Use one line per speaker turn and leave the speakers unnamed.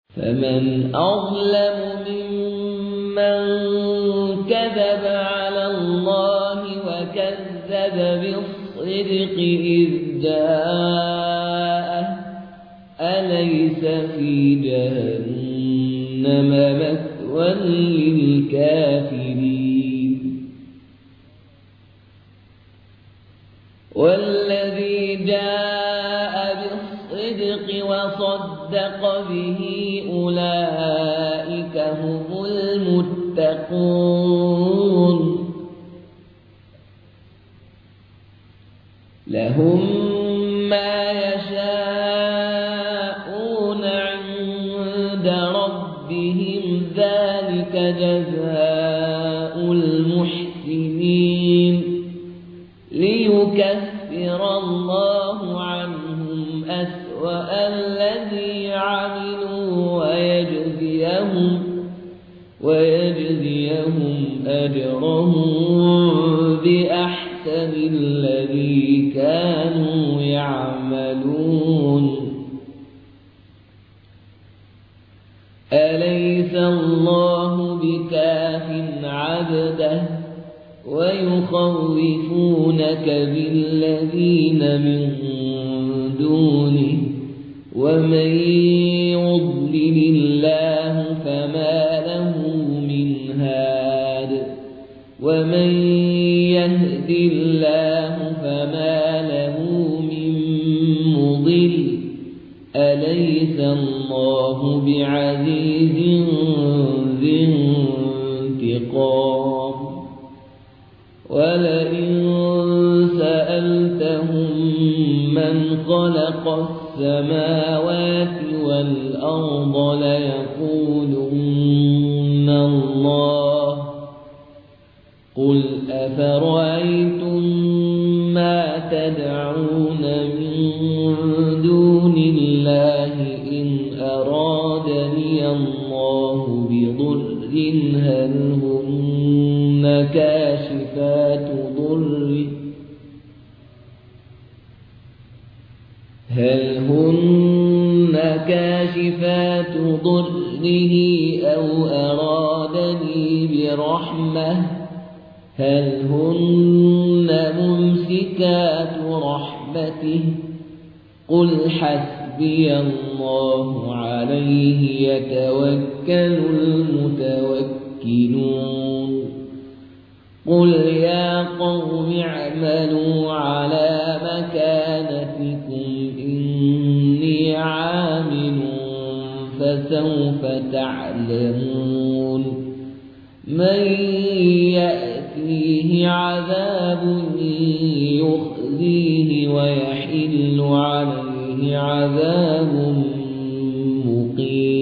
فمن أظلم ممن كذب على الله وكذب بالصدق إذ جاءه أليس في جهنم مثوى للكافرين والذي جاء بالصدق وصدق به أولئك هم المتقون لهم ما يشاءون عند ربهم ذلك جزاء المحسنين ليكفر الله عنهم أسوأ الذي عملوا ويجزيهم أجرهم بأحسن الذي كانوا يعملون أليس الله بكاف عبده ويخوفونك بالذين من دونه ومن يضلل الله فما له من هاد ومن يهد الله فما له من مضل أليس الله بعزيز ذي انتقام ولئن سألتهم من خلق السماوات والأرض ليقولن الله قل أفرأيتم ما تدعون من دون الله إن أرادني الله بضر هل هن كاشفات ضره أو أرادني برحمة هل هن ممسكات رحمته قل حسبي الله عليه يتوكل المتوكلون قل يا قوم اعملوا على مكانتكم إني عامل فسوف تعلمون من يأتيه عذاب يخزيه ويحل عليه عذاب مقيم